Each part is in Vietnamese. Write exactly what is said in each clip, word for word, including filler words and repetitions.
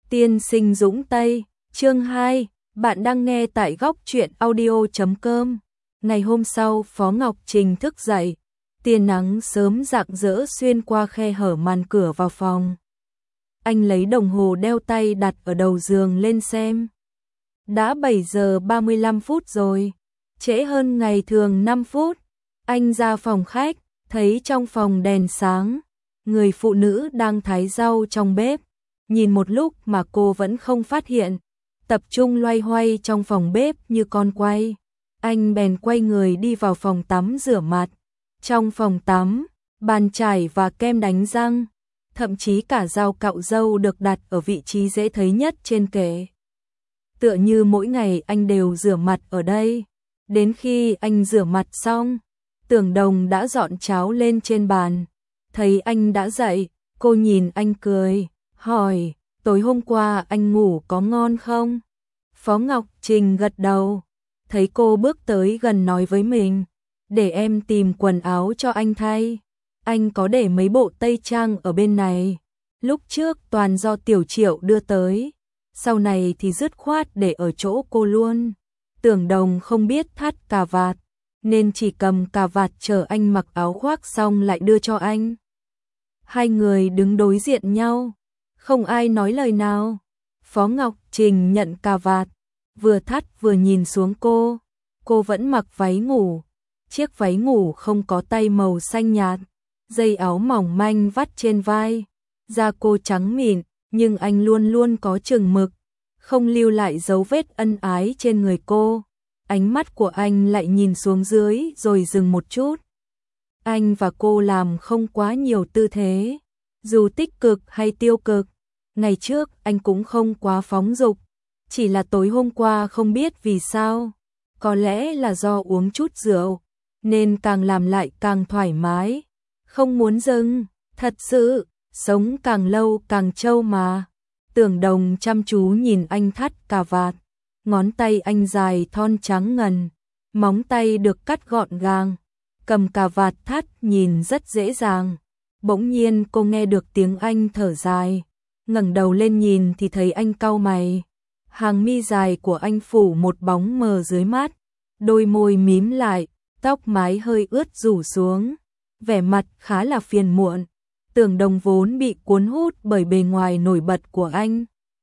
Tiên sinh Dũng Tây, chương hai, bạn đang nghe tại góc truyện audio chấm com. Ngày hôm sau, Phó Ngọc Trình thức dậy, tia nắng sớm rạng rỡ xuyên qua khe hở màn cửa vào phòng. Anh lấy đồng hồ đeo tay đặt ở đầu giường lên xem. Đã bảy giờ ba mươi lăm phút rồi, trễ hơn ngày thường năm phút. Anh ra phòng khách, thấy trong phòng đèn sáng, người phụ nữ đang thái rau trong bếp. Nhìn một lúc mà cô vẫn không phát hiện, tập trung loay hoay trong phòng bếp như con quay. Anh bèn quay người đi vào phòng tắm rửa mặt. Trong phòng tắm, bàn chải và kem đánh răng, thậm chí cả dao cạo râu được đặt ở vị trí dễ thấy nhất trên kệ. Tựa như mỗi ngày anh đều rửa mặt ở đây. Đến khi anh rửa mặt xong, Tưởng Đồng đã dọn cháo lên trên bàn. Thấy anh đã dậy, cô nhìn anh cười, hỏi, tối hôm qua anh ngủ có ngon không? Phó Ngọc Trình gật đầu, thấy cô bước tới gần nói với mình, để em tìm quần áo cho anh thay. Anh có để mấy bộ tây trang ở bên này, lúc trước toàn do Tiểu Triệu đưa tới, sau này thì dứt khoát để ở chỗ cô luôn. Tưởng Đồng không biết thắt cà vạt, nên chỉ cầm cà vạt chờ anh mặc áo khoác xong lại đưa cho anh. Hai người đứng đối diện nhau, không ai nói lời nào. Phó Ngọc Trình nhận cà vạt, vừa thắt vừa nhìn xuống cô. Cô vẫn mặc váy ngủ, chiếc váy ngủ không có tay màu xanh nhạt, dây áo mỏng manh vắt trên vai. Da cô trắng mịn, nhưng anh luôn luôn có chừng mực, không lưu lại dấu vết ân ái trên người cô. Ánh mắt của anh lại nhìn xuống dưới rồi dừng một chút. Anh và cô làm không quá nhiều tư thế, dù tích cực hay tiêu cực. Ngày trước anh cũng không quá phóng dục, chỉ là tối hôm qua không biết vì sao, có lẽ là do uống chút rượu, nên càng làm lại càng thoải mái, không muốn dừng. Thật sự, sống càng lâu càng trâu mà. Tưởng Đồng chăm chú nhìn anh thắt cà vạt, ngón tay anh dài thon trắng ngần, móng tay được cắt gọn gàng, cầm cà vạt thắt nhìn rất dễ dàng. Bỗng nhiên cô nghe được tiếng anh thở dài, ngẩng đầu lên nhìn thì thấy anh cau mày. Hàng mi dài của anh phủ một bóng mờ dưới mắt, đôi môi mím lại, tóc mái hơi ướt rủ xuống, vẻ mặt khá là phiền muộn. Tưởng Đồng vốn bị cuốn hút bởi bề ngoài nổi bật của anh,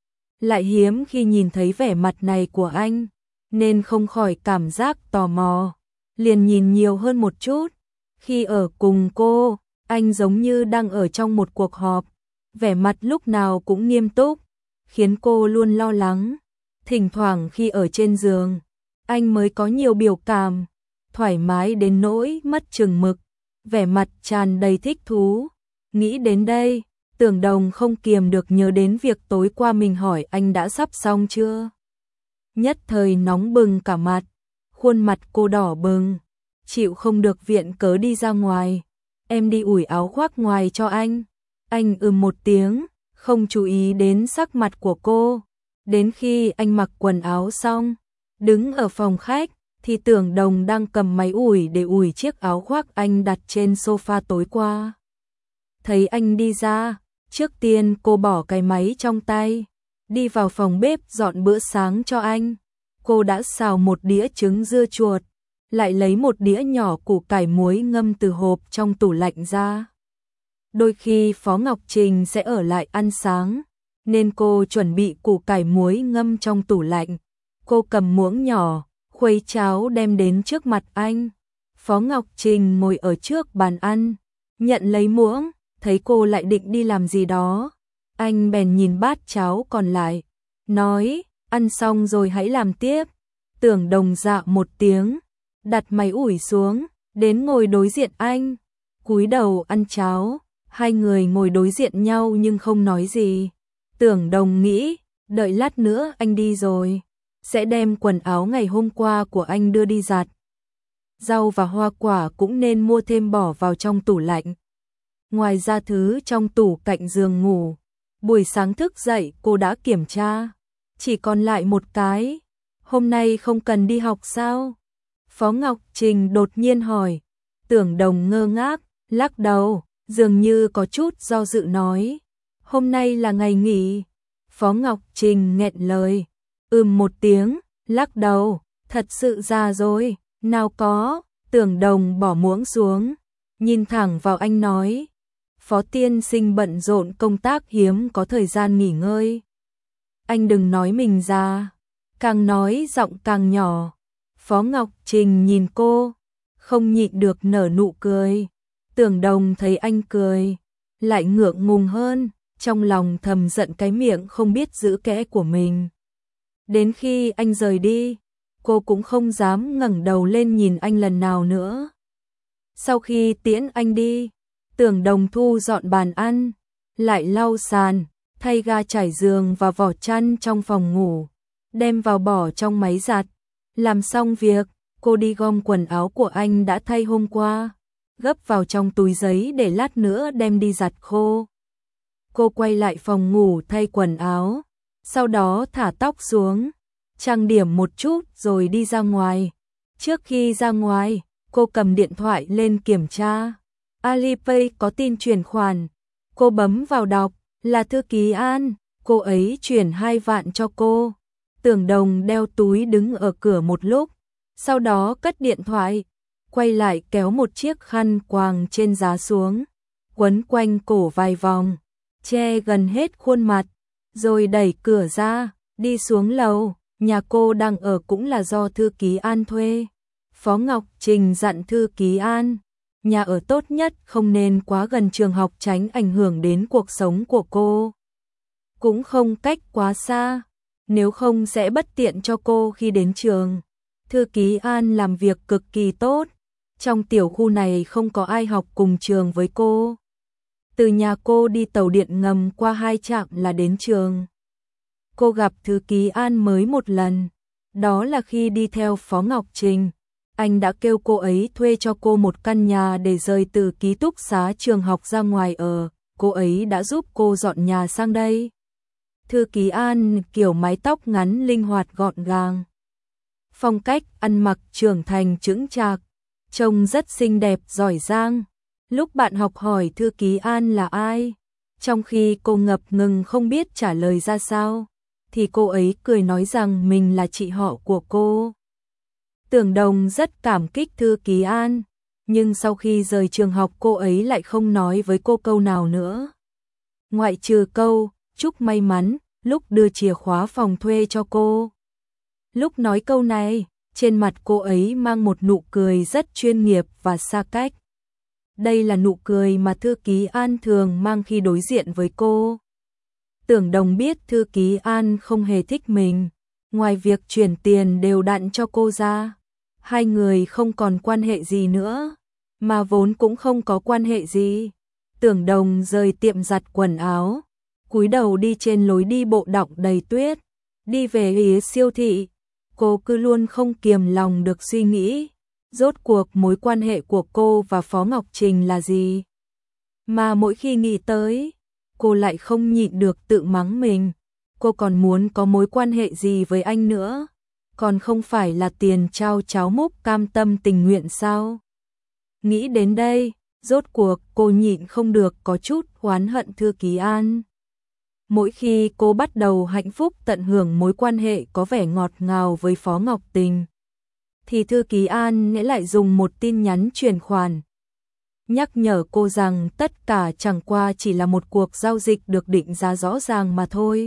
lại hiếm khi nhìn thấy vẻ mặt này của anh, nên không khỏi cảm giác tò mò, liền nhìn nhiều hơn một chút. Khi ở cùng cô, anh giống như đang ở trong một cuộc họp, vẻ mặt lúc nào cũng nghiêm túc, khiến cô luôn lo lắng. Thỉnh thoảng khi ở trên giường, anh mới có nhiều biểu cảm, thoải mái đến nỗi mất chừng mực, vẻ mặt tràn đầy thích thú. Nghĩ đến đây, Tưởng Đồng không kiềm được nhớ đến việc tối qua mình hỏi anh đã sắp xong chưa. Nhất thời nóng bừng cả mặt, khuôn mặt cô đỏ bừng, chịu không được viện cớ đi ra ngoài. Em đi ủi áo khoác ngoài cho anh. Anh ừm một tiếng, không chú ý đến sắc mặt của cô. Đến khi anh mặc quần áo xong, đứng ở phòng khách, thì Tưởng Đồng đang cầm máy ủi để ủi chiếc áo khoác anh đặt trên sofa tối qua. Thấy anh đi ra, trước tiên cô bỏ cái máy trong tay, đi vào phòng bếp dọn bữa sáng cho anh. Cô đã xào một đĩa trứng dưa chuột, lại lấy một đĩa nhỏ củ cải muối ngâm từ hộp trong tủ lạnh ra. Đôi khi Phó Ngọc Trình sẽ ở lại ăn sáng, nên cô chuẩn bị củ cải muối ngâm trong tủ lạnh. Cô cầm muỗng nhỏ, khuấy cháo đem đến trước mặt anh. Phó Ngọc Trình ngồi ở trước bàn ăn, nhận lấy muỗng, thấy cô lại định đi làm gì đó. Anh bèn nhìn bát cháo còn lại, nói, ăn xong rồi hãy làm tiếp. Tưởng Đồng dạ một tiếng, đặt máy ủi xuống, đến ngồi đối diện anh, cúi đầu ăn cháo. Hai người ngồi đối diện nhau nhưng không nói gì. Tưởng Đồng nghĩ, đợi lát nữa anh đi rồi, sẽ đem quần áo ngày hôm qua của anh đưa đi giặt. Rau và hoa quả cũng nên mua thêm bỏ vào trong tủ lạnh. Ngoài ra thứ trong tủ cạnh giường ngủ, buổi sáng thức dậy cô đã kiểm tra, chỉ còn lại một cái. Hôm nay không cần đi học sao? Phó Ngọc Trình đột nhiên hỏi. Tưởng Đồng ngơ ngác, lắc đầu, dường như có chút do dự nói, hôm nay là ngày nghỉ. Phó Ngọc Trình nghẹn lời, ừm một tiếng, lắc đầu, thật sự già rồi, nào có, Tưởng Đồng bỏ muỗng xuống, nhìn thẳng vào anh nói, Phó tiên sinh bận rộn công tác hiếm có thời gian nghỉ ngơi. Anh đừng nói mình già, càng nói giọng càng nhỏ. Phó Ngọc Trình nhìn cô, không nhịn được nở nụ cười. Tưởng Đồng thấy anh cười, lại ngượng ngùng hơn, trong lòng thầm giận cái miệng không biết giữ kẽ của mình. Đến khi anh rời đi, cô cũng không dám ngẩng đầu lên nhìn anh lần nào nữa. Sau khi tiễn anh đi, Tưởng Đồng thu dọn bàn ăn, lại lau sàn, thay ga trải giường và vỏ chăn trong phòng ngủ, đem vào bỏ trong máy giặt. Làm xong việc, cô đi gom quần áo của anh đã thay hôm qua, gấp vào trong túi giấy để lát nữa đem đi giặt khô. Cô quay lại phòng ngủ thay quần áo, sau đó thả tóc xuống, trang điểm một chút rồi đi ra ngoài. Trước khi ra ngoài, cô cầm điện thoại lên kiểm tra. Alipay có tin chuyển khoản. Cô bấm vào đọc, là thư ký An, cô ấy chuyển hai vạn cho cô. Tưởng Đồng đeo túi đứng ở cửa một lúc, sau đó cất điện thoại, quay lại kéo một chiếc khăn quàng trên giá xuống, quấn quanh cổ vài vòng, che gần hết khuôn mặt, rồi đẩy cửa ra, đi xuống lầu. Nhà cô đang ở cũng là do thư ký An thuê. Phó Ngọc Trình dặn thư ký An, nhà ở tốt nhất không nên quá gần trường học tránh ảnh hưởng đến cuộc sống của cô. Cũng không cách quá xa, nếu không sẽ bất tiện cho cô khi đến trường. Thư ký An làm việc cực kỳ tốt, trong tiểu khu này không có ai học cùng trường với cô. Từ nhà cô đi tàu điện ngầm qua hai trạm là đến trường. Cô gặp thư ký An mới một lần, đó là khi đi theo Phó Ngọc Trình. Anh đã kêu cô ấy thuê cho cô một căn nhà để rời từ ký túc xá trường học ra ngoài ở, cô ấy đã giúp cô dọn nhà sang đây. Thư ký An kiểu mái tóc ngắn linh hoạt gọn gàng. Phong cách ăn mặc trưởng thành chững chạc, trông rất xinh đẹp giỏi giang. Lúc bạn học hỏi thư ký An là ai, trong khi cô ngập ngừng không biết trả lời ra sao, thì cô ấy cười nói rằng mình là chị họ của cô. Tưởng Đồng rất cảm kích thư ký An, nhưng sau khi rời trường học cô ấy lại không nói với cô câu nào nữa. Ngoại trừ câu, chúc may mắn, lúc đưa chìa khóa phòng thuê cho cô. Lúc nói câu này, trên mặt cô ấy mang một nụ cười rất chuyên nghiệp và xa cách. Đây là nụ cười mà thư ký An thường mang khi đối diện với cô. Tưởng Đồng biết thư ký An không hề thích mình, ngoài việc chuyển tiền đều đặn cho cô ra, hai người không còn quan hệ gì nữa, mà vốn cũng không có quan hệ gì. Tưởng Đồng rời tiệm giặt quần áo, cúi đầu đi trên lối đi bộ đọng đầy tuyết, đi về phía siêu thị. Cô cứ luôn không kiềm lòng được suy nghĩ, rốt cuộc mối quan hệ của cô và Phó Ngọc Trình là gì? Mà mỗi khi nghĩ tới, cô lại không nhịn được tự mắng mình. Cô còn muốn có mối quan hệ gì với anh nữa? Còn không phải là tiền trao cháo múc cam tâm tình nguyện sao? Nghĩ đến đây, rốt cuộc cô nhịn không được có chút oán hận thư ký An. Mỗi khi cô bắt đầu hạnh phúc tận hưởng mối quan hệ có vẻ ngọt ngào với Phó Ngọc Tình, thì thư ký An lại dùng một tin nhắn chuyển khoản, nhắc nhở cô rằng tất cả chẳng qua chỉ là một cuộc giao dịch được định giá rõ ràng mà thôi.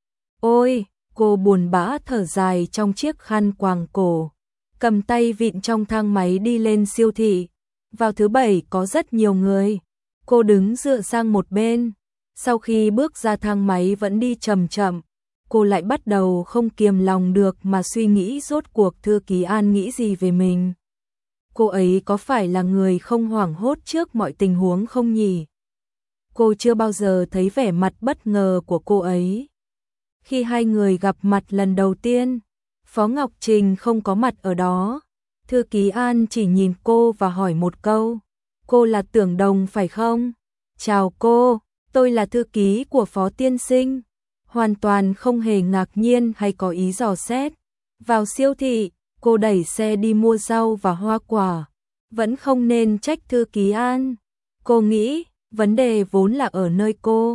Ôi, cô buồn bã thở dài trong chiếc khăn quàng cổ, cầm tay vịn trong thang máy đi lên siêu thị. Vào thứ bảy có rất nhiều người, cô đứng dựa sang một bên. Sau khi bước ra thang máy vẫn đi chậm chậm, cô lại bắt đầu không kiềm lòng được mà suy nghĩ rốt cuộc thư ký An nghĩ gì về mình. Cô ấy có phải là người không hoảng hốt trước mọi tình huống không nhỉ? Cô chưa bao giờ thấy vẻ mặt bất ngờ của cô ấy. Khi hai người gặp mặt lần đầu tiên, Phó Ngọc Trình không có mặt ở đó. Thư ký An chỉ nhìn cô và hỏi một câu. Cô là Tưởng Đồng phải không? Chào cô, tôi là thư ký của Phó tiên sinh. Hoàn toàn không hề ngạc nhiên hay có ý dò xét. Vào siêu thị, cô đẩy xe đi mua rau và hoa quả. Vẫn không nên trách thư ký An. Cô nghĩ, vấn đề vốn là ở nơi cô.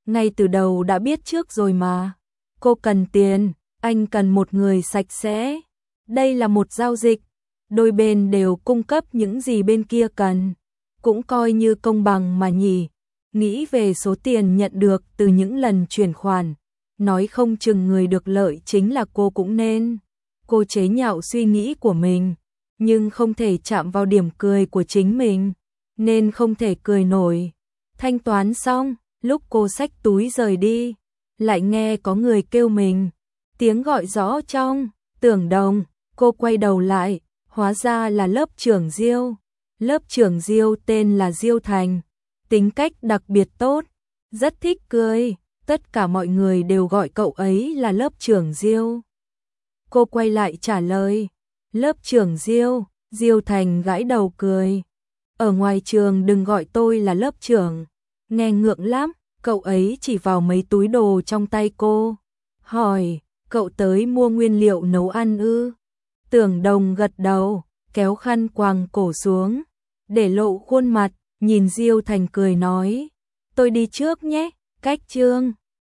ngay từ đầu đã biết trước rồi mà. Cô cần tiền, anh cần một người sạch sẽ. Đây là một giao dịch, đôi bên đều cung cấp những gì bên kia cần. Cũng coi như công bằng mà nhỉ. Nghĩ về số tiền nhận được từ những lần chuyển khoản, nói không chừng người được lợi chính là cô cũng nên. Cô chế nhạo suy nghĩ của mình, nhưng không thể chạm vào điểm cười của chính mình, nên không thể cười nổi. Thanh toán xong, lúc cô xách túi rời đi, lại nghe có người kêu mình. Tiếng gọi rõ trong Tưởng Đồng, cô quay đầu lại, hóa ra là lớp trưởng Diêu. Lớp trưởng Diêu tên là Diêu Thành, tính cách đặc biệt tốt, rất thích cười, tất cả mọi người đều gọi cậu ấy là lớp trưởng Diêu. Cô quay lại trả lời, lớp trưởng Diêu. Diêu Thành gãi đầu cười. Ở ngoài trường đừng gọi tôi là lớp trưởng, nghe ngượng lắm. Cậu ấy chỉ vào mấy túi đồ trong tay cô, hỏi, cậu tới mua nguyên liệu nấu ăn ư? Tưởng Đồng gật đầu, kéo khăn quàng cổ xuống, để lộ khuôn mặt, nhìn Diêu Thành cười nói, tôi đi trước nhé, cách chương.